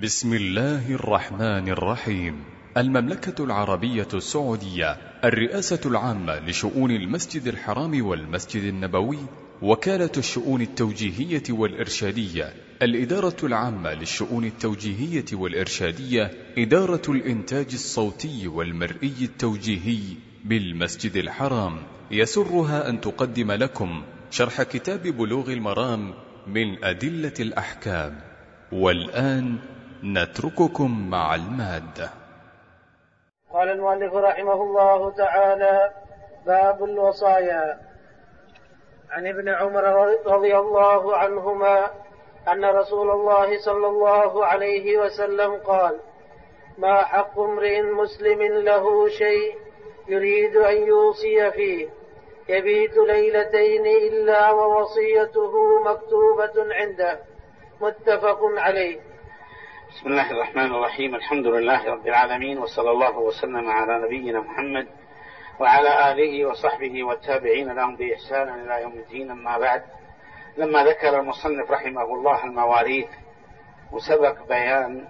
بسم الله الرحمن الرحيم. المملكة العربية السعودية، الرئاسة العامة لشؤون المسجد الحرام والمسجد النبوي، وكالة الشؤون التوجيهية والإرشادية، الإدارة العامة للشؤون التوجيهية والإرشادية، إدارة الإنتاج الصوتي والمرئي التوجيهي بالمسجد الحرام، يسرها أن تقدم لكم شرح كتاب بلوغ المرام من أدلة الأحكام. والآن نترككم مع المادة. قال المؤلف رحمه الله تعالى: باب الوصايا. عن ابن عمر رضي الله عنهما أن رسول الله صلى الله عليه وسلم قال: ما حق امرئ مسلم له شيء يريد أن يوصي فيه يبيت ليلتين إلا ووصيته مكتوبة عنده. متفق عليه. بسم الله الرحمن الرحيم. الحمد لله رب العالمين، وصلى الله وسلم على نبينا محمد وعلى آله وصحبه والتابعين لهم بإحسان إلى يوم الدين. أما بعد، لما ذكر المصنف رحمه الله المواريث وسبق بيان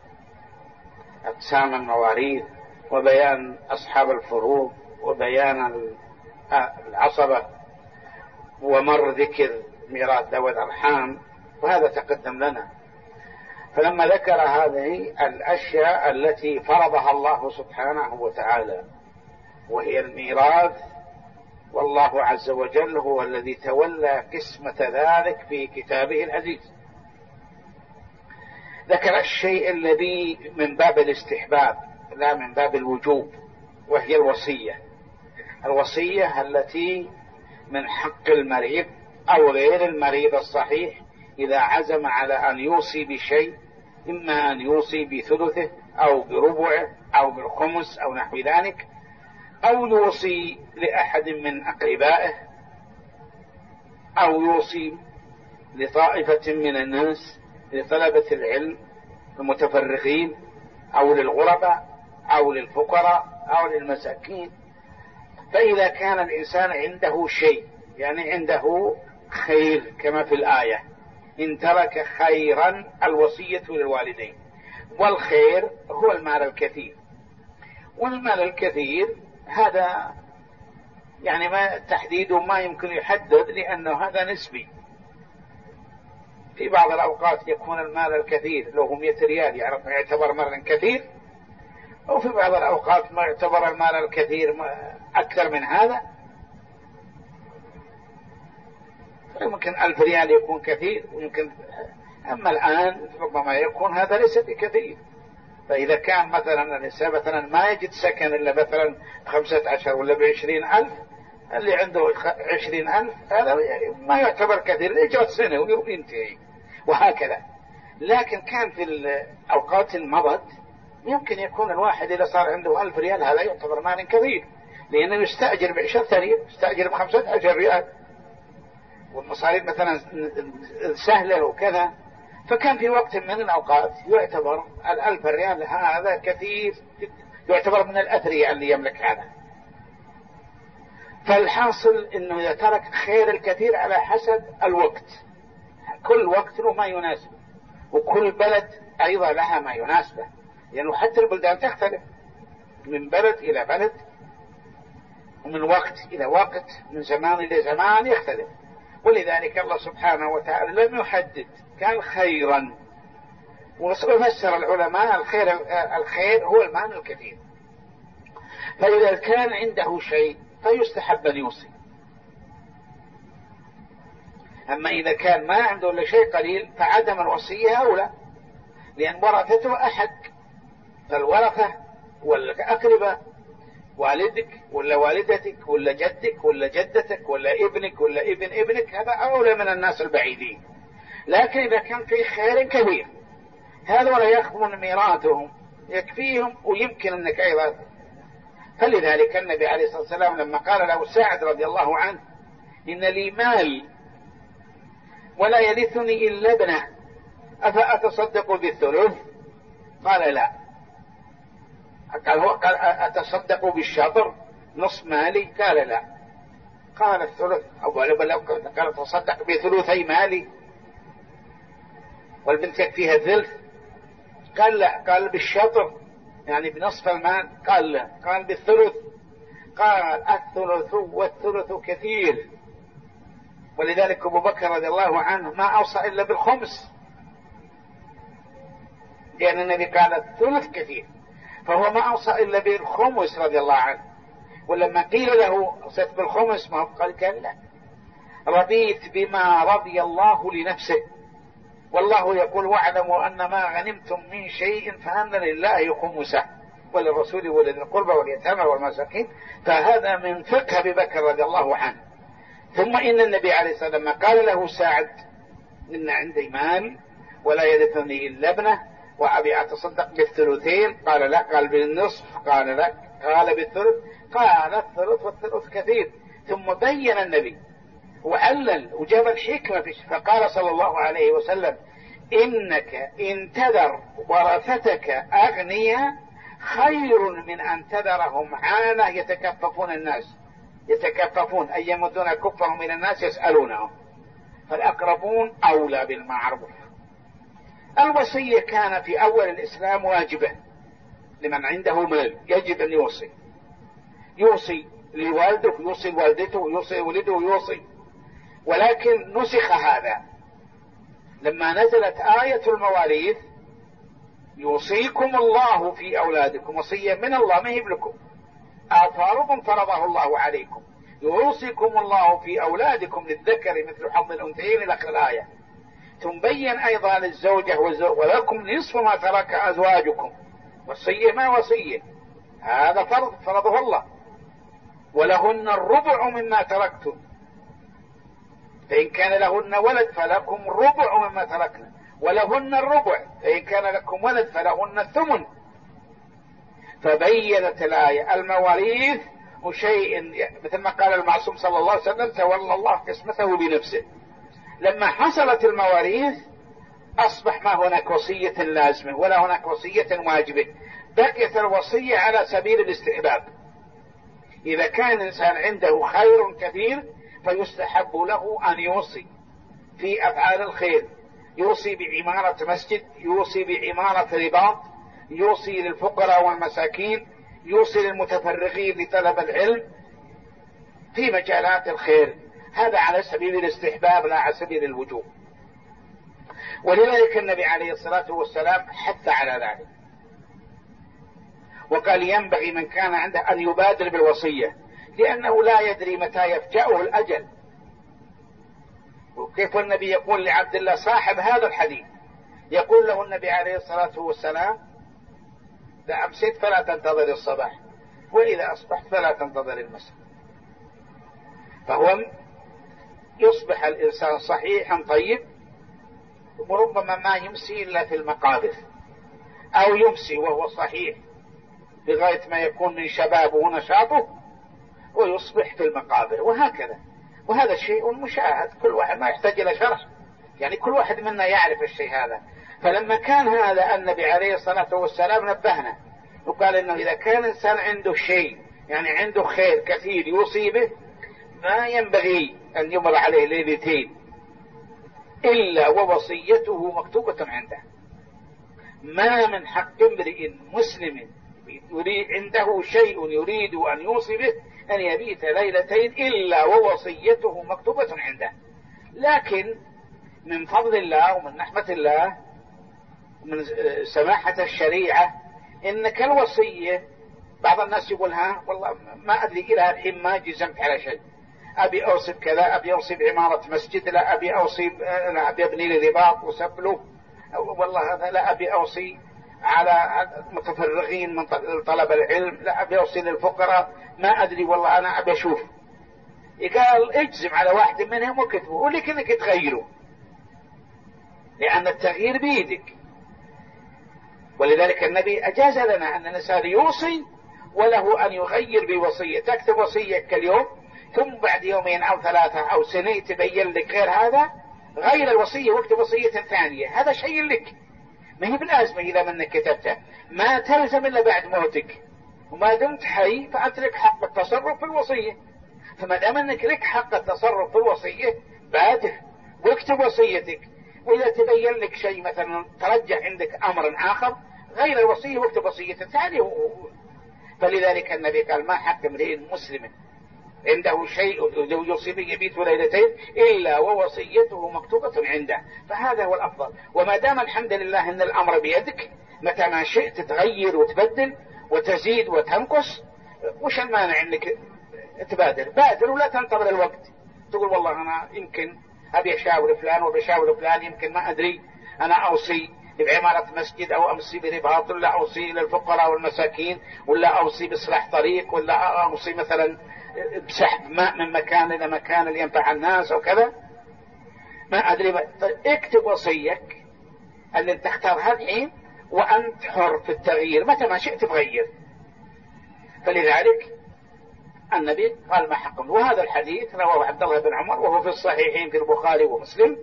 أقسام المواريث وبيان أصحاب الفروض وبيان العصبة ومر ذكر ميراث ذوي الأرحام، وهذا تقدم لنا. فلما ذكر هذه الأشياء التي فرضها الله سبحانه وتعالى وهي الميراث، والله عز وجل هو الذي تولى قسمة ذلك في كتابه العزيز، ذكر الشيء الذي من باب الاستحباب لا من باب الوجوب، وهي الوصية التي من حق المريض أو غير المريض الصحيح إذا عزم على أن يوصي بشيء، إما أن يوصي بثلثه أو بربعه أو بالخمس أو نحو ذلك، أو يوصي لأحد من أقربائه، أو يوصي لطائفة من الناس، لطلبة العلم المتفرغين، أو للغرباء أو للفقراء أو للمساكين. فإذا كان الإنسان عنده شيء، يعني عنده خير كما في الآية: إن ترك خيرا الوصية للوالدين، والخير هو المال الكثير. والمال الكثير هذا يعني ما تحديده ما يمكن يحدد، لأنه هذا نسبي. في بعض الأوقات يكون المال الكثير له 100 ريال يعتبر مالا كثير، وفي بعض الأوقات ما يعتبر المال الكثير أكثر من هذا. يمكن 1000 ريال يكون كثير، ويمكن أما الآن ربما يكون هذا ليس بكثير. فإذا كان مثلا الإنسان مثلا ما يجد سكن إلا مثلا 15 ولا ب20,000، اللي عنده 20,000 هذا ما يعتبر كثير، يجرى سنة وينتهي، وهكذا. لكن كان في الأوقات المضت يمكن يكون الواحد إذا صار عنده 1000 ريال هذا يعتبر مال كبير، لأنه يستأجر ب10 ريال، يستأجر ب15 ريال، والمصاريف مثلا سهلة وكذا. فكان في وقت من الأوقات يعتبر 1000 ريال هذا كثير، يعتبر من الأثرياء اللي يملك هذا. فالحاصل أنه إذا ترك خير الكثير على حسب الوقت، كل وقت له ما يناسب، وكل بلد أيضا لها ما يناسبه، لأنه حتى البلدان تختلف من بلد إلى بلد، ومن وقت إلى وقت، من زمان إلى زمان يختلف. ولذلك الله سبحانه وتعالى لم يحدد، كان خيرا. وفسر العلماء الخير هو المال الكثير. فإذا كان عنده شيء فيستحب أن يوصي. أما إذا كان ما عنده إلا شيء قليل فعدم الوصية أولى، لأن ورثته أحد. فالورثة والأقرباء، والدك ولا والدتك ولا جدك ولا جدتك ولا ابنك ولا ابن ابنك، هذا أولى من الناس البعيدين. لكن إذا كان في خير كبير هذا ولا يأخذون ميراثهم يكفيهم، ويمكن أنك أيضا. فلذلك النبي عليه الصلاة والسلام لما قال له سعد رضي الله عنه: إن لي مال ولا يرثني إلا ابنه أفأتصدق بالثلث؟ قال لا. قال أتصدق بالشطر نصف مالي؟ قال لا. قال الثلث، أو قال تصدق بثلثي مالي، والبنت يكفيها الثلث. قال لا، قال بالشطر يعني بنصف المال، قال لا، قال بالثلث، قال الثلث والثلث كثير. ولذلك أبو بكر رضي الله عنه ما أوصى إلا بالخمس، لأن النبي قال الثلث كثير، فهو ما أوصى إلا بالخمس رضي الله عنه. ولما قيل له أوصيت بالخمس ما قال لا، رضيت بما رضي الله لنفسه، والله يقول واعلموا أن ما غنمتم من شيء فأن لله خمسه وللرسول ولذي القربى واليتامى والمساكين. فهذا من فقه أبي بكر رضي الله عنه. ثم إن النبي عليه الصلاة والسلام قال له سعد إن عندي مال ولا يرثني إلا ابنه وأبي أتصدق بالثلثين، قال لا، قال بالنصف، قال لا، قال بالثلث، قال الثلث والثلث كثير. ثم بين النبي وعلل وجاب الحكمة فقال صلى الله عليه وسلم إنك إن تذر ورثتك أغنياء خير من أن تذرهم عالة يتكففون الناس، يتكففون أي يمدون كفهم من الناس يسألونهم، فالأقربون أولى بالمعروف. الوصية كان في أول الإسلام واجبة لمن عنده مال، يجب أن يوصي، يوصي لوالده، يوصي لوالدته، يوصي ولده، يوصي. ولكن نسخ هذا لما نزلت آية المواريث يوصيكم الله في أولادكم، وصية من الله ما هي لكم، فرض فرضه الله عليكم، يوصيكم الله في أولادكم للذكر مثل حظ الأنثيين إلى آخر الآية. ثم بين أيضا للزوجة ولكم نصف ما ترك أزواجكم، وصية ما وصية، هذا فرض فرضه الله. ولهن الربع مما تركتم فإن كان لهن ولد فلكم ربع مما تركنا، ولهن الربع فإن كان لكم ولد فلهن الثمن. فبينت الآية المواريث وشيء مثل ما قال المعصوم صلى الله عليه وسلم تولى الله قسمته بنفسه. لما حصلت المواريث أصبح ما هناك وصية لازمة ولا هناك وصية واجبة، بقيت الوصية على سبيل الاستحباب. إذا كان إنسان عنده خير كثير فيستحب له أن يوصي في أفعال الخير، يوصي بعمارة مسجد، يوصي بعمارة رباط، يوصي للفقراء والمساكين، يوصي للمتفرغين لطلب العلم في مجالات الخير. هذا على سبيل الاستحباب لا على سبيل الوجوب. ولذلك النبي عليه الصلاة والسلام حث على ذلك وقال ينبغي من كان عنده أن يبادر بالوصية، لأنه لا يدري متى يفجأه الأجل. وكيف النبي يقول لعبد الله صاحب هذا الحديث، يقول له النبي عليه الصلاة والسلام إذا أمسيت فلا تنتظر الصباح وإذا أصبحت فلا تنتظر المساء. فهو يصبح الإنسان صحيحا طيب وربما ما يمسي إلا في المقابر، أو يمسي وهو صحيح بغاية ما يكون من شبابه ونشاطه ويصبح في المقابر، وهكذا. وهذا شيء مشاهد، كل واحد ما يحتاج إلى شرح، يعني كل واحد منا يعرف الشيء هذا. فلما كان هذا النبي عليه الصلاة والسلام نبهنا وقال إنه إذا كان إنسان عنده شيء يعني عنده خير كثير يوصي به ما ينبغي أن يمر عليه ليلتين إلا ووصيته مكتوبة عنده. ما من حق امرئ مسلم عنده شيء يريد أن يوصي به أن يبيت ليلتين إلا ووصيته مكتوبة عنده. لكن من فضل الله ومن رحمة الله ومن سماحة الشريعة إن كالوصية بعض الناس يقول ها والله ما أدري إلى الحين ما جزمت على شيء، أبي أوصي بكذا، أبي أوصي بعمارة مسجد، لا أبي أوصي لا أبي أبني لي رباط وسبله، والله هذا لا أبي أوصي على متفرغين من طلب العلم، لا أبي أوصي للفقراء، ما أدري والله أنا أبي أشوف. قال اجزم على واحد منهم وكتبه ولك إنك تغيره، لأن التغيير بيدك. ولذلك النبي أجاز لنا أن الإنسان يوصي وله أن يغير بوصية. تكتب وصية اليوم ثم بعد يومين أو ثلاثة أو سنة تبين لك غير هذا، غير الوصية واكتب وصية ثانية، هذا شيء لك، ما هي بالأزمة إذا منك كتبتها، ما تلزم إلا بعد موتك، وما دمت حي فأنت لك حق التصرف في الوصية. فما دام أنك لك حق التصرف في الوصية بادر واكتب وصيتك، وإذا تبين لك شيء مثلا ترجح عندك أمر آخر غير الوصية واكتب وصية ثانية. فلذلك النبي قال ما حق امرئ مسلم عنده شيء يوصي به يبيت ليلتين إلا ووصيته مكتوبة عنده. فهذا هو الأفضل. وما دام الحمد لله أن الأمر بيدك، متى ما شئت تغير وتبدل وتزيد وتنقص، وش المانع انك بادر ولا تنتظر الوقت. تقول والله أنا يمكن أبي أشاور فلان وبشاور فلان، يمكن ما أدري أنا أوصي بعمارة مسجد أو أوصي برباط، ولا أوصي للفقراء والمساكين، ولا أوصي بإصلاح طريق، ولا أوصي مثلا بسحب ماء من مكان إلى مكان لينفع الناس أو كذا، ما أدري. طيب اكتب وصيك اللي تختارها الحين، وأنت حر في التغيير متى ما شئت تغير. فلذلك النبي قال ما حق. وهذا الحديث رواه عبد الله بن عمر وهو في الصحيحين في البخاري ومسلم.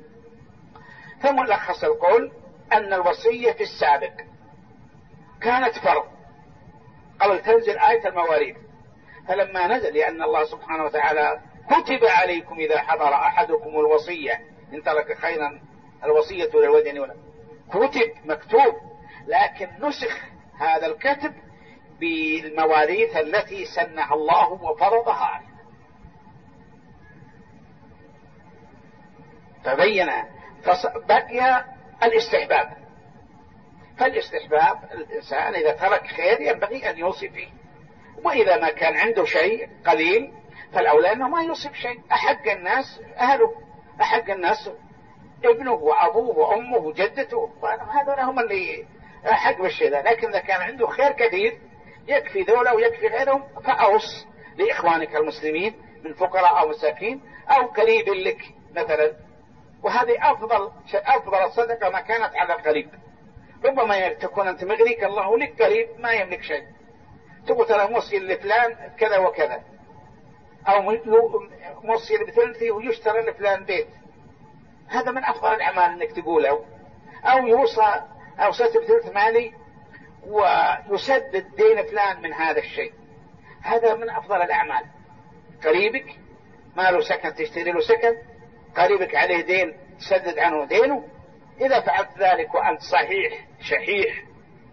فملخص القول أن الوصية في السابق كانت فرض قبل تنزل آية المواريث، فلما نزل لأن الله سبحانه وتعالى كتب عليكم إذا حضر أحدكم الوصية إن ترك خيرا الوصية للوالدين ولا كتب مكتوب، لكن نسخ هذا الكتب بالمواريث التي سنها الله وفرضها. فبين بقي الاستحباب. فالاستحباب الإنسان إذا ترك خير ينبغي أن يوصي فيه، وإذا ما كان عنده شيء قليل فالأولى أنه ما يوصي بشيء. أحق الناس أهله، أحق الناس ابنه وأبوه وأمه وجدته، هذول هم اللي أحق بالشيء ذا. لكن إذا كان عنده خير كثير يكفي ذولا ويكفي غيرهم، فأوص لإخوانك المسلمين من فقراء أو مساكين أو قريب لك مثلا. وهذه أفضل الصدقة ما كانت على القريب. ربما تكون أنت مغريك الله لك قريب ما يملك شيء، تقول ترى موصي لفلان كذا وكذا، أو موصي لثلثي ويشترى لفلان بيت. هذا من أفضل الأعمال أنك تقوله. أو يوصى أوصيت بثلث مالي ويسدد دين فلان من هذا الشيء. هذا من أفضل الأعمال. قريبك ما له سكن تشتري له سكن، قريبك عليه دين تسدد عنه دينه. إذا فعلت ذلك وأنت صحيح شحيح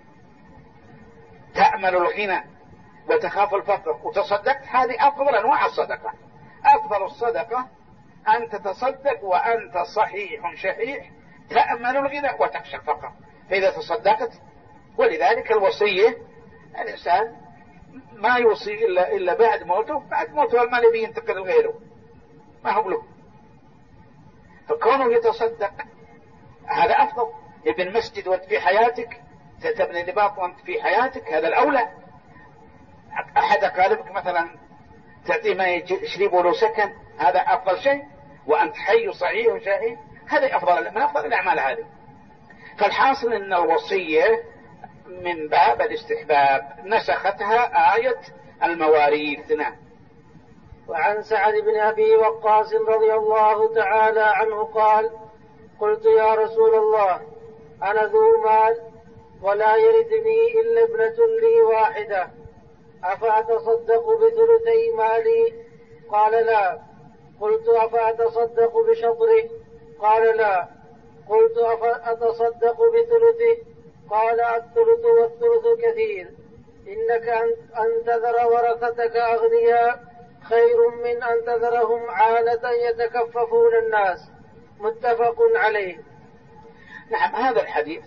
تأمل الغنى وتخاف الفقر وتصدقت، هذه أفضل أنواع الصدقة. أفضل الصدقة أن تتصدق وأنت صحيح شحيح تأمل الغنى وتخشى الفقر، فإذا تصدقت. ولذلك الوصية الإنسان ما يوصي إلا بعد موته. بعد موته المال ينتقل لغيره ما هو له، فكونه يتصدق هذا أفضل. ابن مسجد وانت في حياتك، تبني نباط وانت في حياتك، هذا الأولى. أحد أقاربك مثلا تعطيه ما يشرب له سكن، هذا أفضل شيء، وأنت حي صحيح وشهيد، هذا أفضل من أفضل الأعمال هذه. فالحاصل أن الوصية من باب الاستحباب نسختها آية المواريث. وعن سعد بن أبي وقاص رضي الله تعالى عنه قال: قلت يا رسول الله أنا ذو مال ولا يرثني إلا ابنة لي واحدة، أفأتصدق بثلثي مالي؟ قال لا. قلت أفأتصدق بشطره؟ قال لا. قلت أفأتصدق بثلثه؟ قال الثلث والثلث كثير، إنك أن تذر ورثتك أغنياء خير من أن تذرهم عالة يتكففون الناس. متفق عليه. نعم، هذا الحديث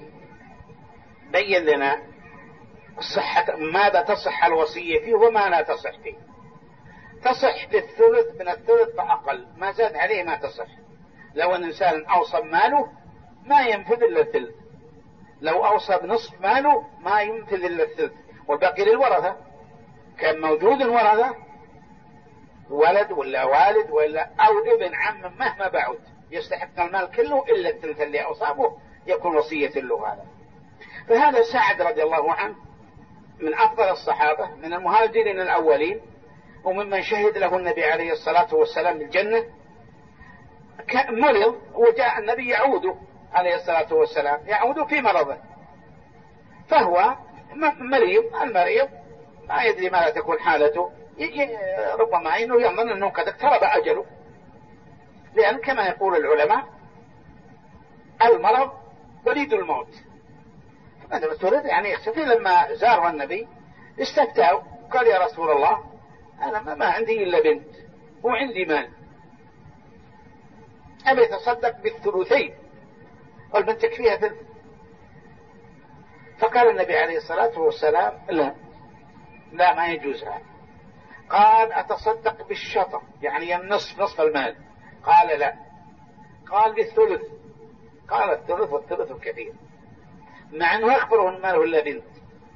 بين لنا صحة ماذا تصح الوصية فيه وما لا تصح فيه. تصح بالثلث من الثلث فأقل، ما زاد عليه ما تصح. لو أن إنسان أوصى ماله ما ينفذ إلا الثلث، لو أوصى بنصف ماله ما ينفذ إلا الثلث، والباقي للورثة. كان موجود ورثة ولد ولا والد ولا أو ابن عم مهما بعد يستحق المال كله إلا الثلث اللي أصابه يكون وصية له. هذا فهذا سعد رضي الله عنه من أفضل الصحابة من المهاجرين الأولين، وممن شهد له النبي عليه الصلاة والسلام بالجنة. مرض وجاء النبي يعوده عليه الصلاة والسلام، يعوده في مرضه، فهو مريض. المريض ما يدري ماذا تكون حالته، ربما إنه يظن أنه قد اقترب أجله، لأن كما يقول العلماء المرض وليد الموت. فماذا الثلث يعني يختفي. لما زاره النبي استفتاه قال يا رسول الله أنا ما عندي إلا بنت وعندي مال، أبي يتصدق بالثلثين والبنت تكفيها ثلث. فقال النبي عليه الصلاة والسلام لا ما يجوز هذا. قال أتصدق بالشطر يعني النصف، نصف المال. قال لا. قال بالثلث. قال الثلث والثلث كثير، مع أنه أخبره أن ما له إلا بنت.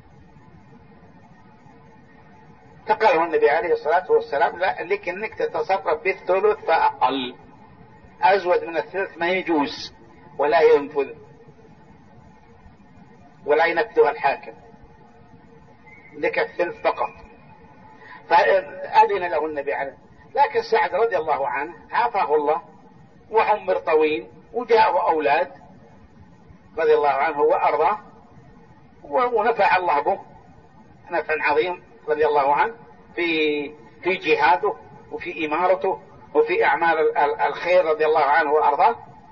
فقاله النبي عليه الصلاة والسلام لا، لك أنك تتصرف بالثلث فأقل، أزود من الثلث ما يجوز ولا ينفذ ولا ينفذها الحاكم، لك الثلث فقط. فأذن له النبي عليه. لكن سعد رضي الله عنه عافاه الله وعمر طويل وجاءه أولاد رضي الله عنه وأرضاه، ونفع الله به نفع عظيم رضي الله عنه في جهاده وفي إمارته وفي أعمال الخير رضي الله عنه وأرضاه.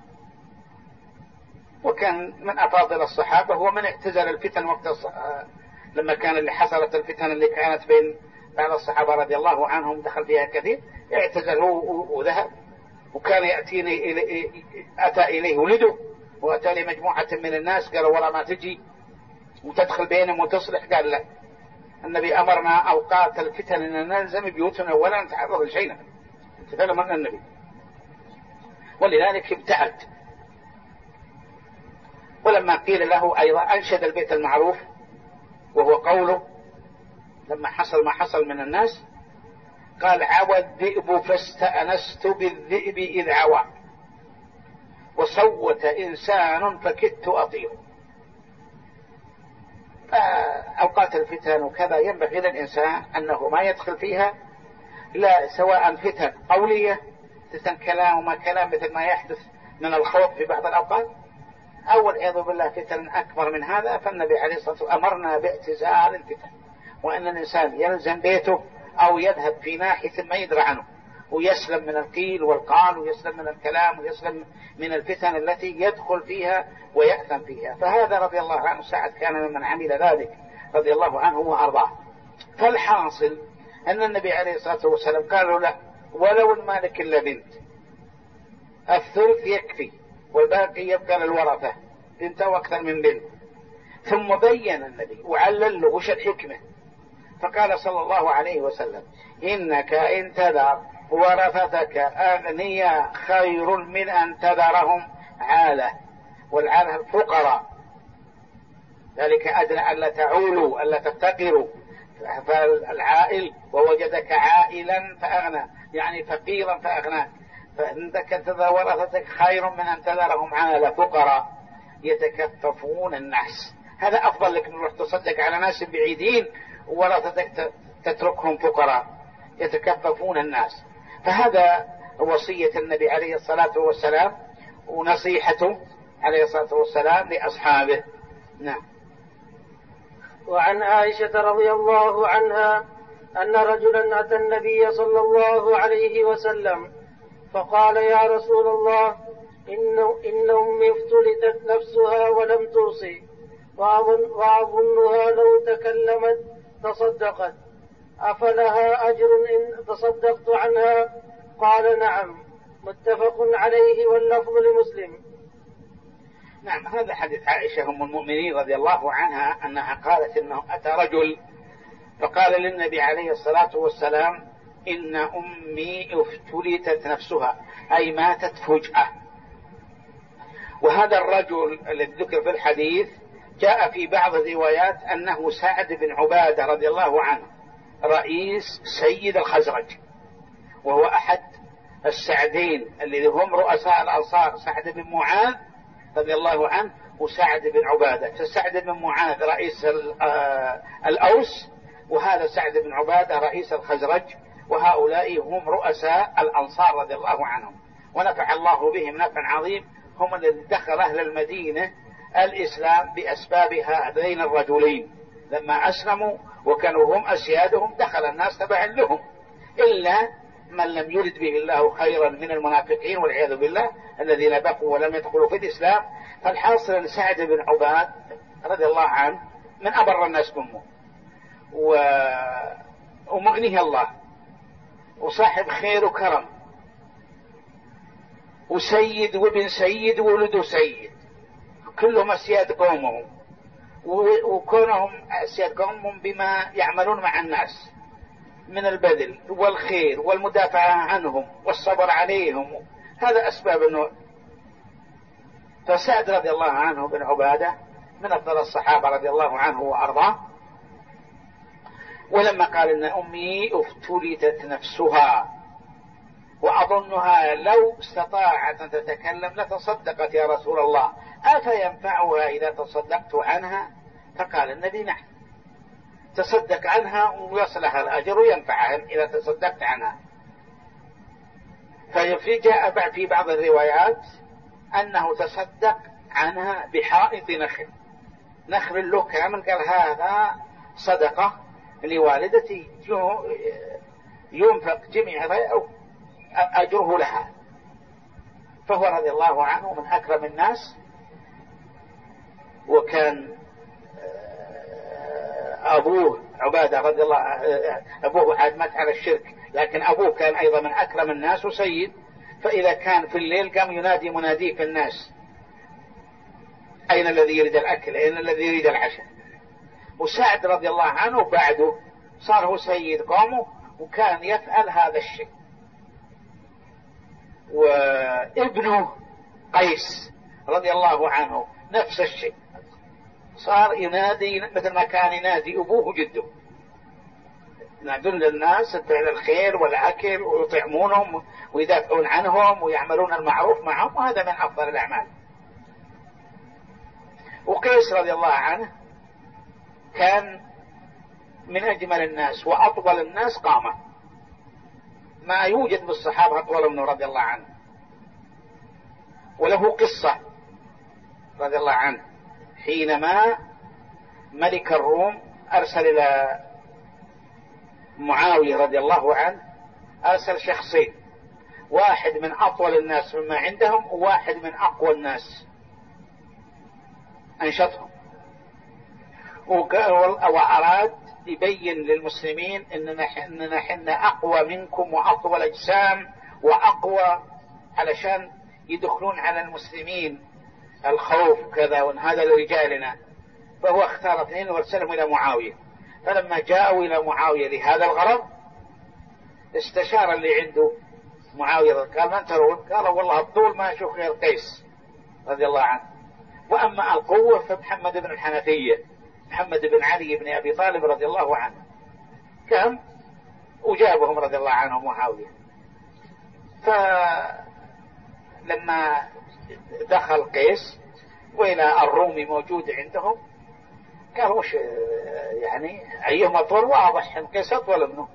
وكان من أفاضل الصحابة ومن اعتزل الفتن وقت لما كان اللي حصلت الفتن اللي كانت بين بعض الصحابة رضي الله عنهم دخل فيها كثير، اعتزل هو وذهب. وكان أتى إليه ولده وأتى لمجموعة من الناس قالوا ولا ما تجي وتدخل بينهم وتصلح. قال لا، النبي أمرنا أوقات الفتن أن نلزم بيوتنا ولا نتعرض لشيء. فعلا من النبي، ولذلك ابتعد. ولما قيل له أيضا أنشد البيت المعروف وهو قوله لما حصل ما حصل من الناس، قال عوى الذئب فاستأنست بالذئب إذ عوى وصوت إنسان فكدت أطير. فأوقات الفتن وكذا ينبغي للإنسان أنه ما يدخل فيها، لا سواء فتن قولية، فتن كلام وما كلام مثل ما يحدث من الخوف في بعض الأوقات، أو والعياذ بالله فتن أكبر من هذا. فالنبي عليه الصلاة والسلام أمرنا باعتزال الفتن، وأن الإنسان يلزم بيته أو يذهب في ناحية ما يدرى عنه ويسلم من القيل والقال ويسلم من الكلام ويسلم من الفتن التي يدخل فيها ويأثم فيها. فهذا رضي الله عنه سعد كان ممن عمل ذلك رضي الله عنه وأرضاه. فالحاصل أن النبي عليه الصلاة والسلام قال له لا، ولو المالك إلا بنت الثلث يكفي والباقي يبقى للورثة، بنت وأكثر من بنت. ثم بين النبي وعلل له وش الحكمة، فقال صلى الله عليه وسلم إنك إن تذر ورثتك أغنياء خير من أن تذرهم عالة، والعالة فقراء، ذلك أدنى ألا تعولوا ألا تفتقروا. فالعائل ووجدك عائلا فأغنى يعني فقيرا فأغناك، فإنك تذر ورثتك خير من أن تذرهم عالة فقراء يتكففون الناس. هذا أفضل لك من أن تصدق على ناس بعيدين ورثتك تتركهم فقراء يتكففون الناس. فهذا وصية النبي عليه الصلاة والسلام ونصيحته عليه الصلاة والسلام لأصحابه. نعم. وعن عائشة رضي الله عنها أن رجلا أتى النبي صلى الله عليه وسلم فقال يا رسول الله إن أمي افتلتت نفسها ولم توصي وأظنها لو تكلمت تصدقت، أفلها أجر إن تصدقت عنها؟ قال نعم. متفق عليه واللفظ لمسلم. نعم، هذا حديث عائشة أم المؤمنين رضي الله عنها أنها قالت إنه أتى رجل فقال للنبي عليه الصلاة والسلام إن أمي افتلتت نفسها أي ماتت فجأة. وهذا الرجل الذي ذكر في الحديث جاء في بعض الروايات أنه سعد بن عبادة رضي الله عنه رئيس سيد الخزرج، وهو أحد السعدين الذي هم رؤساء الأنصار، سعد بن معاذ رضي الله عنه وسعد بن عبادة. فسعد بن معاذ رئيس الأوس، وهذا سعد بن عبادة رئيس الخزرج، وهؤلاء هم رؤساء الأنصار رضي الله عنهم، ونفع الله بهم نفعا عظيم. هم الذي دخل أهل المدينة الإسلام بأسباب هذين الرجلين، لما أسلموا وكانوا هم أسيادهم دخل الناس تبعا لهم، إلا من لم يرد به الله خيرا من المنافقين والعياذ بالله الذين بقوا ولم يدخلوا في الإسلام. فالحاصل سعد بن عباد رضي الله عنه من أبر الناس بأمه ومغنيه الله وصاحب خير وكرم وسيد وابن سيد وولده سيد، كلهم أسياد قومهم، وكونهم أسياد قومهم بما يعملون مع الناس من البذل والخير والمدافعة عنهم والصبر عليهم، هذا أسباب النور. فسعد رضي الله عنه بن عبادة من أفضل الصحابة رضي الله عنه وأرضاه. ولما قال إن أمي افتلتت نفسها وأظنها لو استطاعت أن تتكلم لتصدقت يا رسول الله، أفينفعها إذا تصدقت عنها؟ فقال النبي نعم، تصدق عنها ويصلها الأجر وينفعها إذا تصدقت عنها. فجاء في بعض الروايات أنه تصدق عنها بحائط نخل له كامل، قال هذا صدقة لوالدتي ينفق جميع أجره لها. فهو رضي الله عنه من أكرم الناس. وكان أبوه عبادة رضي الله أبوه عاد مات على الشرك، لكن أبوه كان أيضا من أكرم الناس وسيد، فإذا كان في الليل قام ينادي منادي في الناس أين الذي يريد الأكل، أين الذي يريد العشاء. وسعد رضي الله عنه بعده صار هو سيد قومه وكان يفعل هذا الشيء. وابنه قيس رضي الله عنه نفس الشيء، صار ينادي مثل ما كان ينادي أبوه جده، ينادون للناس فعل الخير والأكل ويطعمونهم ويدافعون عنهم ويعملون المعروف معهم، وهذا من أفضل الأعمال. وقيس رضي الله عنه كان من أجمل الناس وأطول الناس قامة، ما يوجد بالصحابة أطول منه رضي الله عنه. وله قصة رضي الله عنه حينما ملك الروم أرسل إلى معاوية رضي الله عنه، أرسل شخصين، واحد من أطول الناس مما عندهم وواحد من أقوى الناس، أنشطهم، وأراد يبين للمسلمين إننا حنا أقوى منكم وأطول أجسام وأقوى، علشان يدخلون على المسلمين الخوف كذا، وان هذا لرجالنا. فهو اختار اثنين وارسلهم إلى معاوية. فلما جاءوا إلى معاوية لهذا الغرض استشار اللي عنده معاوية، قال من ترون؟ قال والله الطول ما أشوف غير قيس رضي الله عنه، وأما القوة فمحمد بن الحنفية محمد بن علي بن أبي طالب رضي الله عنه. كم أجابهم رضي الله عنهم معاوية. فلما دخل قيس وإلى الرومي موجود عندهم قال وش يعني أيهم أطول؟ واضح أن قيس أطول منه.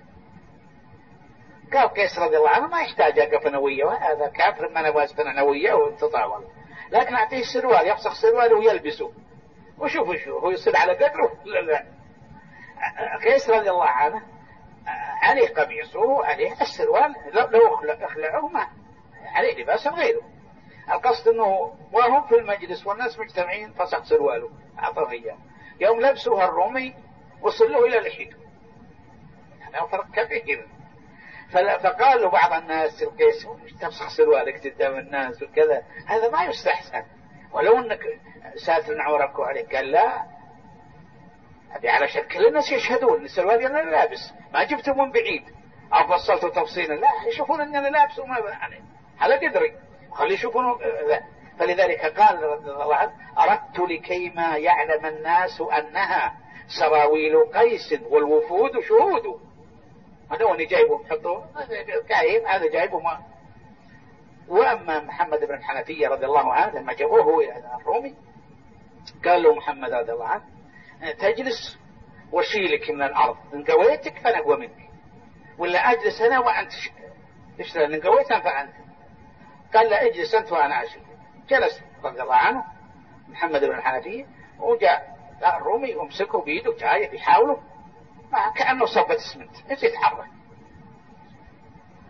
قال قيس رضي الله عنه ما يحتاج أقف نوية، وهذا كافر ما نواز نوية وتطاول، لكن أعطيه السروال يفسخ سرواله ويلبسه وشوفوا شو هو يصير على قدره. لا. قيس رضي الله عنه عليه قميصه عليه السروال، لو اخلعه ما عليه لباس غيره. القصد انه وهم في المجلس والناس مجتمعين فسخ سرواله اعطاه اياه، يوم لبسوها الرومي وصل له الى لحيته، هذا فرق كبير. فقال له بعض الناس القيس تفسخ سروالك قدام الناس وكذا، هذا ما يستحسن، ولو انك ساتر عورك عليك. قال لا، هذه على شكل الناس يشهدون سروالي انا لابس، ما جبته من بعيد او فصلته تفصيلا، لا يشوفون اني انا لابس وما يعني على قدري، خلي يشوفون. فلذلك قال رضي الله عنه اردت لكيما يعلم الناس انها سراويل قيس والوفود شهود. هذا هو اللي جايبه محطه كاين، هذا جايبه ما. واما محمد بن الحنفية رضي الله عنه لما جابوه الى الرومي قال له محمد رضي الله عنه تجلس وشيلك من الارض، ان قويتك فنقوى منك، ولا اجلس انا وانت تشتغل، ان قويت فانت. قال لا اجلس انت وانا اشيل. جلس رضي الله عنه محمد بن الحنفية، وجاء الرومي ومسكه بيده جاي يحاوله كأنه صبت اسمنت يتحرك.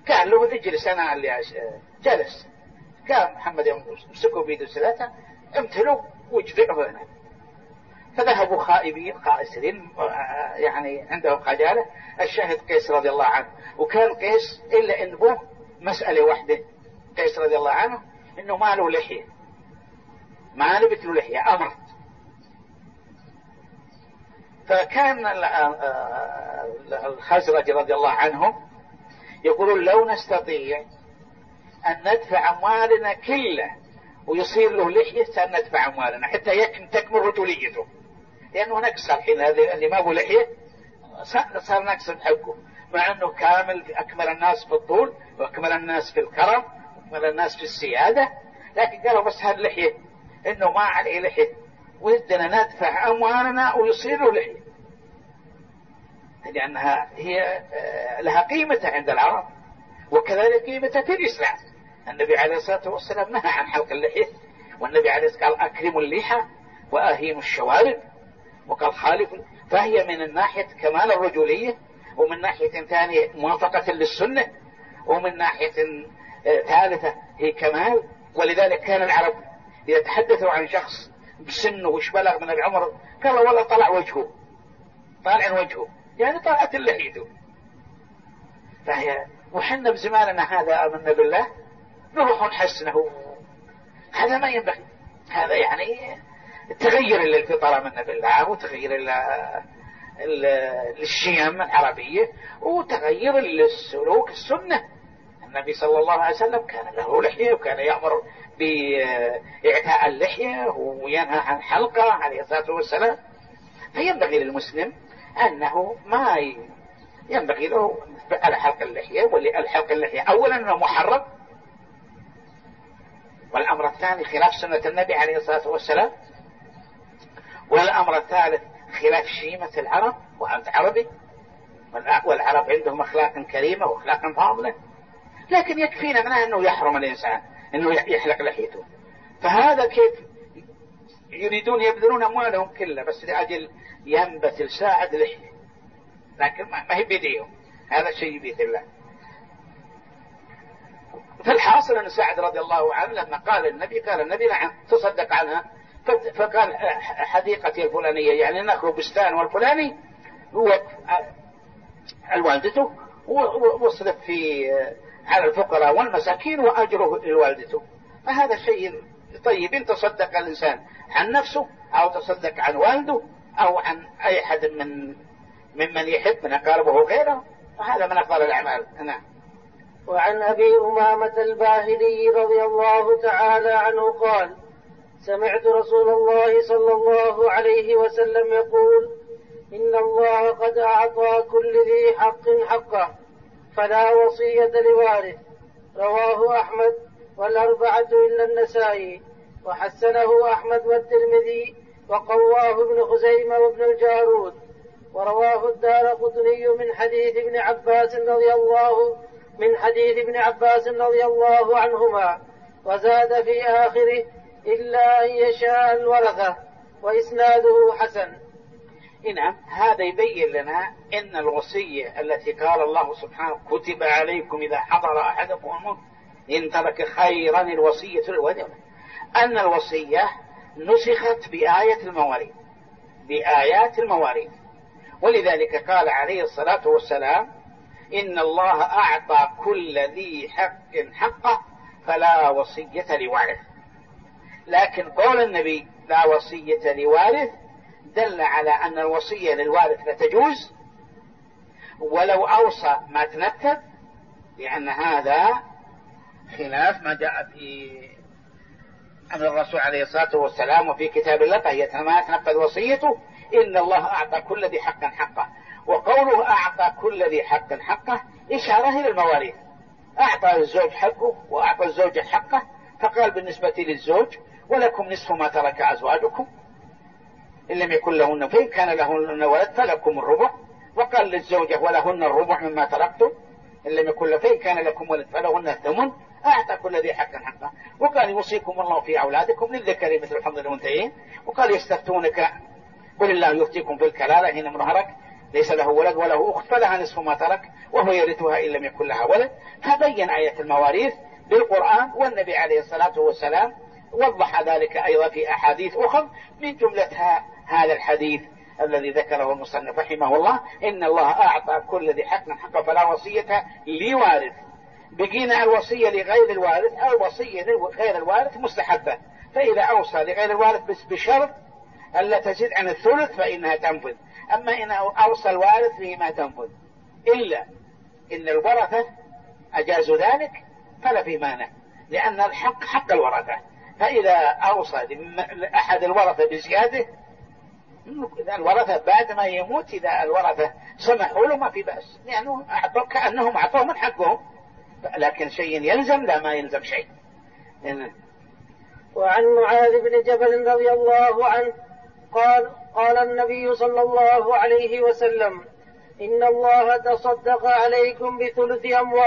كان له اجلس أنا اللي جلس. كان محمد يمسكه بيده ثلاثة امتلوا واجذعه هنا. فذهبوا خائبين خائسين يعني عندهم خجالة. الشاهد قيس رضي الله عنه، وكان قيس إلا إن به مسألة واحدة، قيس رضي الله عنه إنه ما له لحية، ما لبت له لحية، أمرت. فكان الخزرج رضي الله عنهم يقولون لو نستطيع أن ندفع أموالنا كله ويصير له لحية سندفع أموالنا حتى تكمل رجوليته، لأنه نقص الحين. هذا اللي ما ابو لحية صار نقص بحقه، مع أنه كامل أكمل الناس في الطول وأكمل الناس في الكرم وأكمل الناس في السيادة، لكن قالوا بس هاللحية إنه ما عليه لحية ودنا ندفع أموالنا ويصير له لحية، لأنها هي لها قيمة عند العرب وكذلك قيمة في الإسلام. النبي عليه الصلاة والسلام نهى عن حلق اللحية، والنبي عليه الصلاة والسلام قال أكرموا اللحى وأهيموا الشوارب، وقال خالفوا. فهي من ناحية كمال الرجولية، ومن ناحية ثانية موافقة للسنة، ومن ناحية ثالثة هي كمال. ولذلك كان العرب إذا تحدثوا عن شخص بسنه وش بلغ من العمر قال والله طلع وجهه، طالع وجهه يعني طلعت اللحيته. فهي وحنا بزماننا هذا آمنا بالله نروح نحسنه، هذا ما ينبغي. هذا يعني التغير للفطرة منا بالله، وتغير للشيم العربية، وتغير للسلوك السنة. النبي صلى الله عليه وسلم كان له لحية وكان يأمر بإعفاء اللحية وينهى عن حلقة عليه الصلاة والسلام. فينبغي للمسلم أنه ما ينبغي له على حلق اللحية، والحلق اللحية أولا أنه محرم، والأمر الثاني خلاف سنة النبي عليه الصلاة والسلام، والأمر الثالث خلاف شيمة العرب، وأنت عربي والعرب عندهم أخلاق كريمة وأخلاق فاضلة. لكن يكفينا منها أنه يحرم الإنسان أنه يحلق لحيته. فهذا كيف يريدون يبذلون أموالهم كلها بس لأجل ينبت الساعد لحية، لكن ما هي بيديهم، هذا شيء بيد الله. فالحاصل أن سعد رضي الله عنه لما قال النبي نعم تصدق عنها، فقال حديقتي الفلانية يعني نخل بستان والفلاني هو الوالدته، واصرف في على الفقراء والمساكين وأجره لوالدته. فهذا شيء طيب. إن تصدق الإنسان عن نفسه أو تصدق عن والده أو عن أي حد ممن يحب من أقاربه وغيره، فهذا من أفضل الأعمال. نعم. وعن أبي أمامة الباهلي رضي الله تعالى عنه قال: سمعت رسول الله صلى الله عليه وسلم يقول: إن الله قد أعطى كل ذي حق حقه فلا وصية لوارث. رواه أحمد والأربعة إلا النسائي، وحسنه أحمد والترمذي وقواه ابن خزيمة وابن الجارود، ورواه الدارقطني من حديث ابن عباس رضي الله عنهما، وزاد في آخره: إلا أن يشاء الورثة، وإسناده حسن. نعم. هذا يبين لنا إن الوصية التي قال الله سبحانه: كتب عليكم إذا حضر أحدكم الموت إن ترك خيرا الوصية للورثة، أن الوصية نسخت بآيات المواريث. ولذلك قال عليه الصلاة والسلام: إن الله أعطى كل ذي حق حقه فلا وصية لوارث. لكن قول النبي لا وصية لوارث دل على أن الوصية للوارث لا تجوز، ولو أوصى ما تنفذ، لأن هذا خلاف ما جاء في أمر الرسول عليه الصلاة والسلام وفي كتاب الله، فهي ما تنفذ وصيته. إن الله أعطى كل ذي حق حقه. وقوله أعطى كل ذي حق حقه إشارة إلى المواريث، أعطى الزوج حقه وأعطى الزوجة حقه، فقال بالنسبة للزوج: ولكم نصف ما ترك أزواجكم إن لم يكن لهن، فإن كان لهن ولد فلكم الربع. وقال للزوجة: ولهن الربع مما تركتم إن لم يكن فإن كان لكم ولد فلهن الثمن. أعطى كل ذي حق حقه. وقال: يوصيكم الله في أولادكم للذكر مثل حظ الأنثيين. وقال: يستفتونك قل الله يفتيكم في الكلالة حين امرأة ليس له ولد وله أخت فلها نصف ما ترك وهو يرثها إن لم يكن لها ولد. فبين آية المواريث بالقرآن، والنبي عليه الصلاة والسلام وضح ذلك أيضا في أحاديث أخرى، من جملتها هذا الحديث الذي ذكره المصنف رحمه الله: إن الله أعطى كل ذي حق حقه فلا وصية لوارث. بقينا الوصية لغير الوارث أو الوصية لغير الوارث مستحبة، فإذا أوصى لغير الوارث بس بشرط ألا تزيد عن الثلث فإنها تنفذ. أما إن أوصى الوارث به ما تنفذ، إلا إن الورثة أجازوا ذلك فلا في مانع، لأن الحق حق الورثة. فإذا أوصى أحد الورثة بزيادة، الورثة بعد ما يموت إذا الورثة سمحوا له ما في بأس، لأنه يعني كأنهم أعطوه من حقهم، لكن شيء يلزم لا ما يلزم شيء. وعن معاذ بن جبل رضي الله عنه قال النبي صلى الله عليه وسلم: إن الله تصدق عليكم بثلث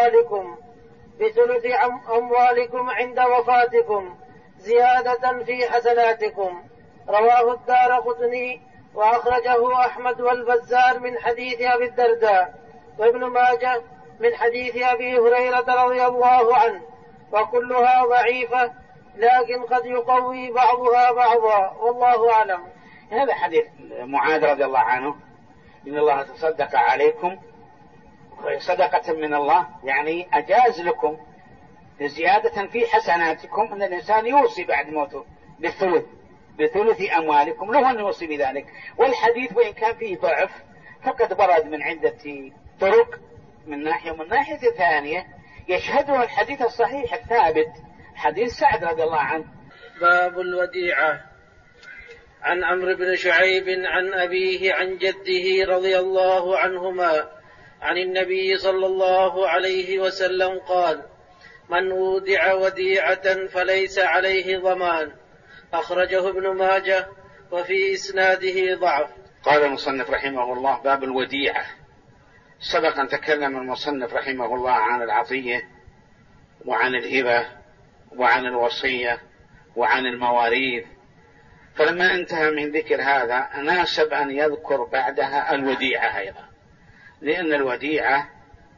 أموالكم عند وفاتكم زيادة في حسناتكم. رواه الدارقطني وأخرجه أحمد والبزار من حديث أبي الدرداء، وابن ماجه من حديث أبي هريرة رضي الله عنه، وكلها ضعيفة لكن قد يقوي بعضها بعضا، والله أعلم. هذا حديث معاذ رضي الله عنه: إن الله تصدق عليكم صدقة من الله، يعني أجاز لكم زيادة في حسناتكم أن الإنسان يوصي بعد موته بثلث أموالكم، له أن يوصي بذلك. والحديث وإن كان فيه ضعف فقد برد من عدة طرق من ناحية، ومن ناحية ثانية يشهده الحديث الصحيح الثابت حديث سعد رضي الله عنه. باب الوديعة. عن عمرو بن شعيب عن أبيه عن جده رضي الله عنهما عن النبي صلى الله عليه وسلم قال: من ودع وديعة فليس عليه ضمان. أخرجه ابن ماجه وفي إسناده ضعف. قال المصنف رحمه الله: باب الوديعة. سبق أن تكلم المصنف رحمه الله عن العطية وعن الهبة وعن الوصية وعن المواريث، فلما انتهى من ذكر هذا ناسب أن يذكر بعدها الوديعة أيضا، لأن الوديعة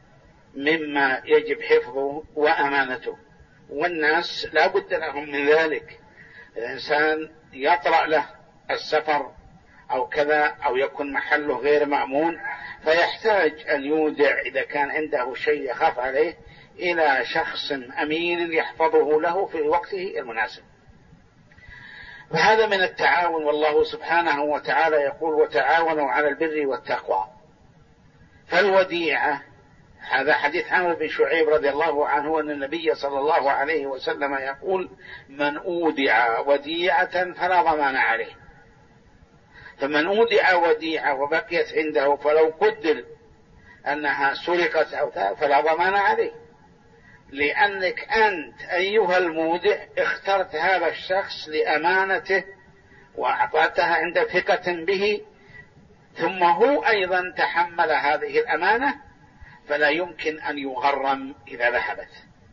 مما يجب حفظه وأمانته، والناس لا بد لهم من ذلك. الإنسان يطرأ له السفر أو كذا، أو يكون محله غير مأمون، فيحتاج أن يودع إذا كان عنده شيء يخاف عليه إلى شخص أمين يحفظه له في وقته المناسب. فهذا من التعاون، والله سبحانه وتعالى يقول: وتعاونوا على البر والتقوى. فالوديعة هذا حديث عمرو بن شعيب رضي الله عنه أن النبي صلى الله عليه وسلم يقول: من أودع وديعة فلا ضمان عليه. فمن أودع وديعة وبقيت عنده فلو قدر أنها سرقت أو فلا ضمان عليه، لأنك أنت أيها المودع اخترت هذا الشخص لأمانته وأعطيتها عند ثقة به، ثم هو أيضا تحمل هذه الأمانة، فلا يمكن أن يغرم إذا ذهبت.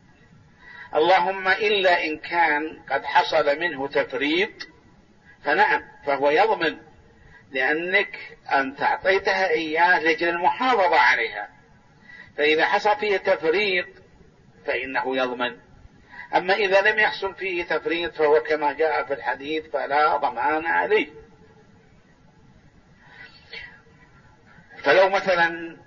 اللهم إلا إن كان قد حصل منه تفريط فنعم، فهو يضمن، لأنك أنت أعطيتها إياه لأجل المحافظة عليها، فإذا حصل فيه تفريط فإنه يضمن. أما إذا لم يحصل فيه تفريط فهو كما جاء في الحديث فلا ضمان عليه. فلو مثلا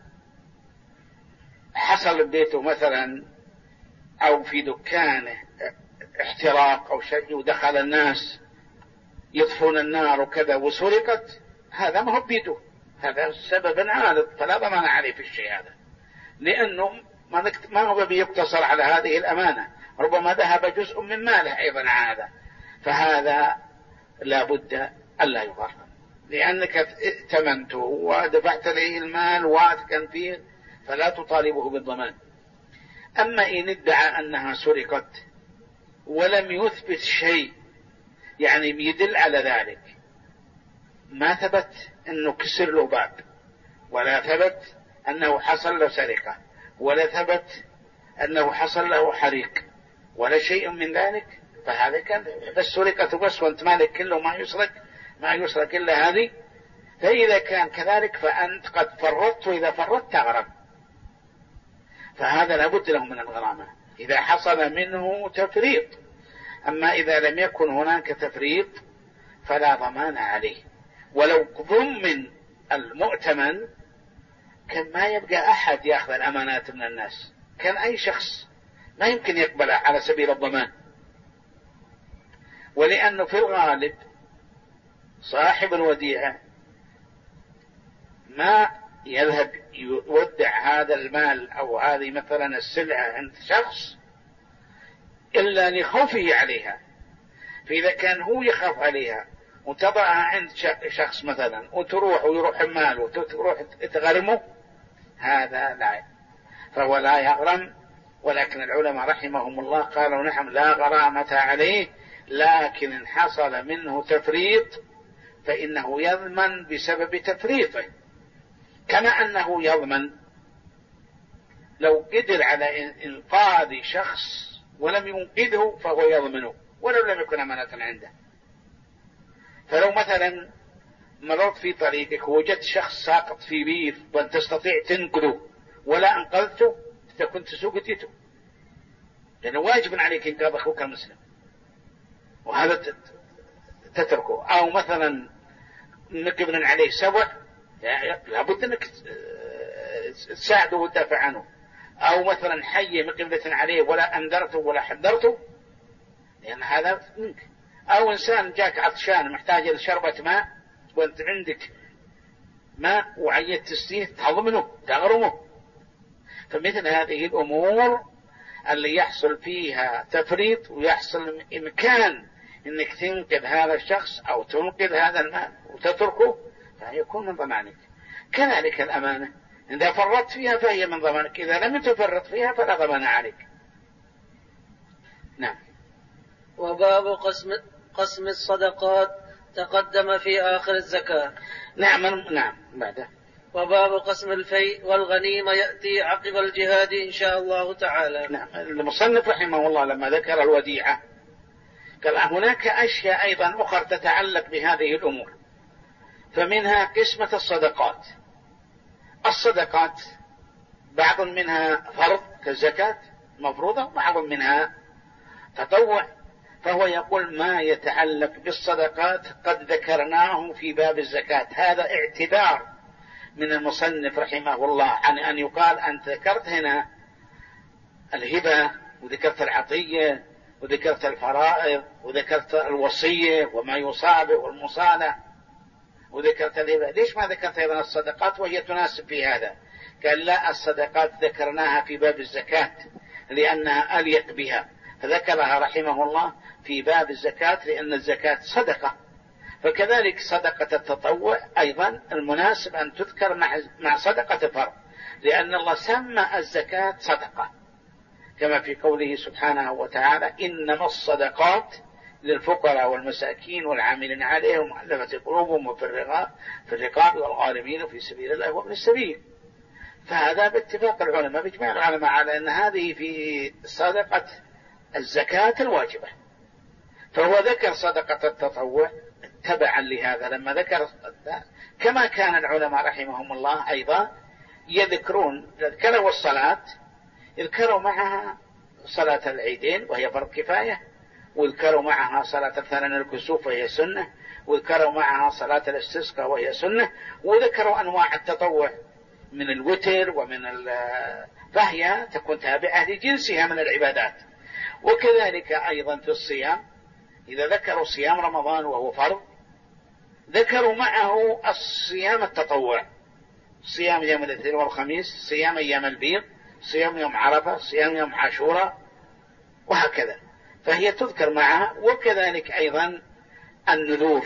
حصل ببيته مثلا أو في دكانه احتراق أو شيء ودخل الناس يطفون النار وكذا وسرقت، هذا ما هو بيده، هذا سبب عارض، فلا ضمان عليه في الشيء هذا، لأنه ما هو بيقتصر على هذه الأمانة، ربما ذهب جزء من ماله أيضا هذا، فهذا لا بد ألا يغرم، لأنك ائتمنته ودفعت إليه المال واثقا فيه، فلا تطالبه بالضمان. أما إن ادعى أنها سرقت ولم يثبت شيء يعني يدل على ذلك، ما ثبت أنه كسر له باب، ولا ثبت أنه حصل له سرقة، ولا ثبت أنه حصل له حريق، ولا شيء من ذلك، فهذا كان بس سرقة بس، وانت مالك كله ما يسرق إلا هذه، فإذا كان كذلك فأنت قد فرطت، وإذا فرطت تغرم، فهذا لابد له من الغرامة إذا حصل منه تفريط. أما إذا لم يكن هناك تفريط فلا ضمان عليه. ولو ضمن المؤتمن كان ما يبقى أحد يأخذ الأمانات من الناس، كان أي شخص ما يمكن يقبلها على سبيل الضمان، ولأنه في الغالب صاحب الوديعة ما يذهب يودع هذا المال أو هذه مثلا السلعة عند شخص إلا لخوفه عليها. فإذا كان هو يخاف عليها وتضعها عند شخص مثلا وتروح ويروح المال وتروح تغرمه، هذا لا، فهو لا يغرم. ولكن العلماء رحمهم الله قالوا نعم لا غرامة عليه، لكن إن حصل منه تفريط فإنه يضمن بسبب تفريطه، كما أنه يضمن لو قدر على إنقاذ شخص ولم ينقذه فهو يضمنه ولو لم يكن أمانة عنده. فلو مثلا مررت في طريقك ووجدت شخص ساقط في بير وأن تستطيع تنقذه ولا أنقذته كنت سقطته، لأنه واجب عليك إنقاذ أخوك المسلم، وهذا تتركه. أو مثلا نقبل عليه سبع، لابد أنك تساعده وتدافع عنه. أو مثلا حي مقبلة عليه ولا أنذرته ولا حذرته، لأن هذا منك. أو إنسان جاك عطشان محتاج لشربة ماء وأنت عندك ماء وعيت تسقيه، تضمنه تغرمه. فمثل هذه الأمور اللي يحصل فيها تفريط ويحصل إمكان إنك تنقذ هذا الشخص أو تنقذ هذا المال وتتركه، فيكون من ضمانك. كذلك الأمانة إذا فرطت فيها فهي من ضمانك، إذا لم تفرط فيها فلا ضمان عليك. نعم. وباب قسم الصدقات تقدم في آخر الزكاة. نعم بعده. وباب قسم الفيء والغنيمة يأتي عقب الجهاد إن شاء الله تعالى. نعم. المصنف رحمه الله لما ذكر الوديعة قال هناك أشياء أيضا أخرى تتعلق بهذه الأمور، فمنها قسمة الصدقات. الصدقات بعض منها فرض كالزكاة مفروضة، بعض منها تطوع. فهو يقول ما يتعلق بالصدقات قد ذكرناه في باب الزكاة. هذا اعتذار من المصنف رحمه الله عن أن يقال أنت ذكرت هنا الهبة وذكرت العطية وذكرت الفرائض وذكرت الوصية وما يصاب والمصالح وذكرت الهبة، ليش ما ذكرت أيضا الصدقات وهي تناسب في هذا؟ قال لا، الصدقات ذكرناها في باب الزكاة لأنها أليق بها، فذكرها رحمه الله في باب الزكاة لأن الزكاة صدقة. فكذلك صدقة التطوع أيضا المناسب أن تذكر مع صدقة الفرض، لأن الله سمى الزكاة صدقة كما في قوله سبحانه وتعالى إنما الصدقات للفقراء والمساكين والعاملين عليهم ومؤلفة قلوبهم وفي الرقاب والغارمين في سبيل الله وابن السبيل. فهذا باتفاق العلماء بإجماع العلماء على أن هذه في صدقة الزكاة الواجبة. فهو ذكر صدقة التطوع تبعا لهذا لما ذكر، كما كان العلماء رحمهم الله أيضا ذكروا الصلاة، يذكروا معها صلاة العيدين وهي فرض كفاية، وذكروا معها صلاة الثنين الكسوف وهي سنة، وذكروا معها صلاة الاستسقاء وهي سنة، وذكروا أنواع التطوع من الوتر ومن فهي تكون تابعة لجنسها من العبادات. وكذلك أيضا في الصيام إذا ذكروا صيام رمضان وهو فرض ذكروا معه الصيام التطوع، صيام يوم الاثنين والخميس، صيام أيام البيض، صيام يوم عرفة، صيام يوم عاشوراء، وهكذا، فهي تذكر معها. وكذلك أيضا النذور،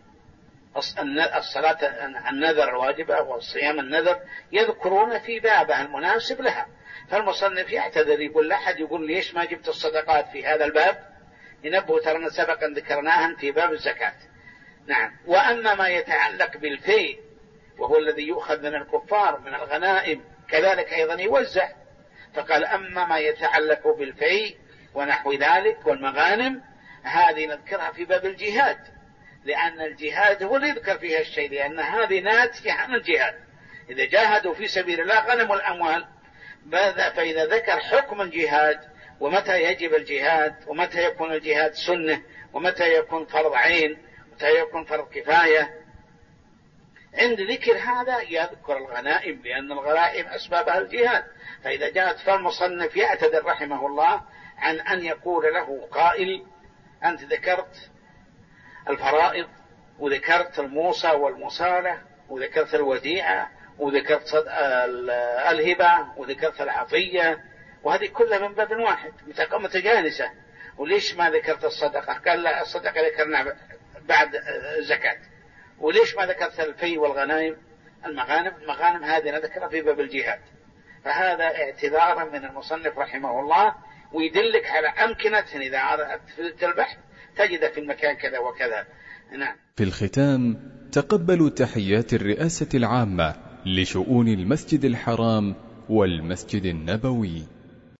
الصلاة النذر الواجبة والصيام النذر يذكرون في بابها المناسب لها. فالمصنف يعتذر يقول لا أحد يقول ليش ما جبت الصدقات في هذا الباب، ينبه ترى سبقا ذكرناها في باب الزكاة. نعم. وأما ما يتعلق بالفيء وهو الذي يؤخذ من الكفار من الغنائم كذلك أيضا يوزع، فقال أما ما يتعلق بالفيء ونحو ذلك والمغانم هذه نذكرها في باب الجهاد، لأن الجهاد هو اللي يذكر فيها الشيء، لأن هذه ناتجة عن الجهاد. إذا جاهدوا في سبيل الله غنموا الأموال. فإذا ذكر حكم الجهاد ومتى يجب الجهاد ومتى يكون الجهاد سنة ومتى يكون فرض عين ومتى يكون فرض كفاية، عند ذكر هذا يذكر الغنائم، لأن الغنائم أسبابها الجهاد. فإذا جاءت فالمصنف يعتذر رحمه الله عن أن يقول له قائل أنت ذكرت الفرائض وذكرت الموصى والمصالة وذكرت الوديعة وذكرت الهبة وذكرت العطية، وهذه كلها من باب واحد متجانسة، وليش ما ذكرت الصدقة؟ قال لا، الصدقة ذكرنا بعد الزكاة. وليش ما ذكرت الفي والغنائم؟ المغانم هذه نذكرها في باب الجهاد. فهذا اعتذارا من المصنف رحمه الله، ويدلك على أمكنة إذا أردت البحث تجد في المكان كذا وكذا. نعم. في الختام تقبلوا تحيات الرئاسة العامة لشؤون المسجد الحرام والمسجد النبوي.